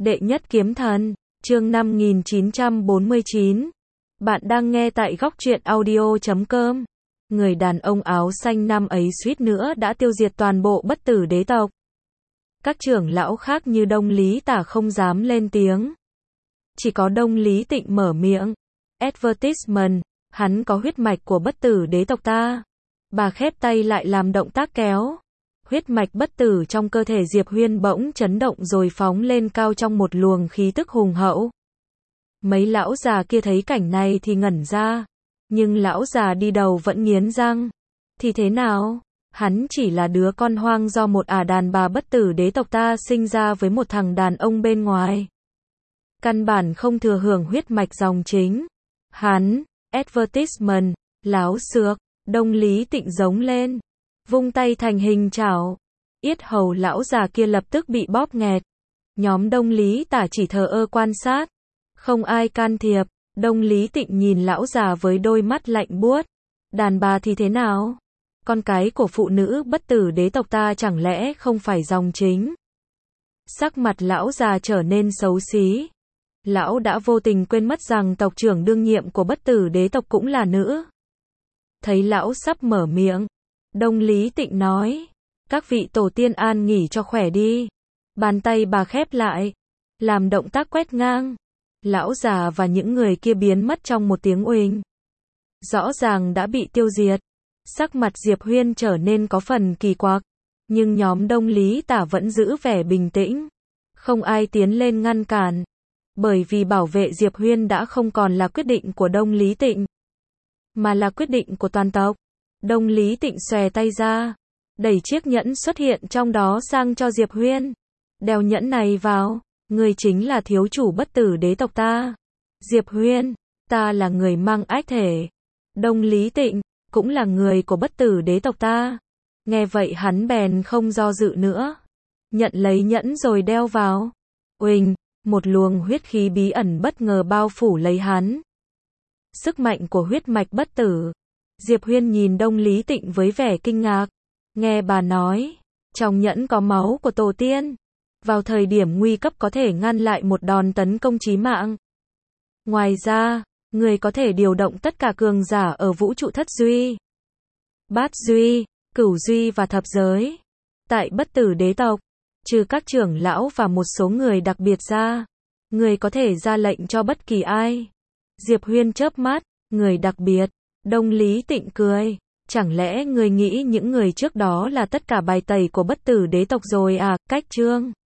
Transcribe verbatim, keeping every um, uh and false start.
Đệ nhất kiếm thần, chương năm nghìn chín trăm bốn mươi chín. Bạn đang nghe tại góc truyện audio chấm com. Người đàn ông áo xanh năm ấy suýt nữa đã tiêu diệt toàn bộ bất tử đế tộc. Các trưởng lão khác như Đông Lý Tả không dám lên tiếng. Chỉ có Đông Lý Tịnh mở miệng. Advertisement, hắn có huyết mạch của bất tử đế tộc ta. Bà khép tay lại làm động tác kéo. Huyết mạch bất tử trong cơ thể Diệp Huyên bỗng chấn động rồi phóng lên cao trong một luồng khí tức hùng hậu. Mấy lão già kia thấy cảnh này thì ngẩn ra. Nhưng lão già đi đầu vẫn nghiến răng. Thì thế nào? Hắn chỉ là đứa con hoang do một ả đàn bà bất tử đế tộc ta sinh ra với một thằng đàn ông bên ngoài. Căn bản không thừa hưởng huyết mạch dòng chính. Hắn, advertisement, láo xược, Đông Lý Tịnh giống lên. Vung tay thành hình chảo. Yết hầu lão già kia lập tức bị bóp nghẹt. Nhóm Đông Lý Tả chỉ thờ ơ quan sát. Không ai can thiệp. Đông Lý Tịnh nhìn lão già với đôi mắt lạnh buốt. Đàn bà thì thế nào? Con cái của phụ nữ bất tử đế tộc ta chẳng lẽ không phải dòng chính? Sắc mặt lão già trở nên xấu xí. Lão đã vô tình quên mất rằng tộc trưởng đương nhiệm của bất tử đế tộc cũng là nữ. Thấy lão sắp mở miệng, Đông Lý Tịnh nói, các vị tổ tiên an nghỉ cho khỏe đi. Bàn tay bà khép lại, làm động tác quét ngang. Lão già và những người kia biến mất trong một tiếng uỳnh. Rõ ràng đã bị tiêu diệt. Sắc mặt Diệp Huyên trở nên có phần kỳ quặc. Nhưng nhóm Đông Lý Tả vẫn giữ vẻ bình tĩnh. Không ai tiến lên ngăn cản. Bởi vì bảo vệ Diệp Huyên đã không còn là quyết định của Đông Lý Tịnh, mà là quyết định của toàn tộc. Đông Lý Tịnh xòe tay ra, đẩy chiếc nhẫn xuất hiện trong đó sang cho Diệp Huyên. Đeo nhẫn này vào, người chính là thiếu chủ bất tử đế tộc ta. Diệp Huyên, ta là người mang ách thể. Đông Lý Tịnh, cũng là người của bất tử đế tộc ta. Nghe vậy hắn bèn không do dự nữa. Nhận lấy nhẫn rồi đeo vào. Uỳnh, một luồng huyết khí bí ẩn bất ngờ bao phủ lấy hắn. Sức mạnh của huyết mạch bất tử. Diệp Huyên nhìn Đông Lý Tịnh với vẻ kinh ngạc. Nghe bà nói, trong nhẫn có máu của tổ tiên. Vào thời điểm nguy cấp có thể ngăn lại một đòn tấn công chí mạng. Ngoài ra, người có thể điều động tất cả cường giả ở vũ trụ thất duy, bát duy, cửu duy và thập giới. Tại bất tử đế tộc, trừ các trưởng lão và một số người đặc biệt ra, người có thể ra lệnh cho bất kỳ ai. Diệp Huyên chớp mắt, người đặc biệt. Đông Lý Tịnh cười. Chẳng lẽ người nghĩ những người trước đó là tất cả bài tẩy của bất tử đế tộc rồi à? Cách chương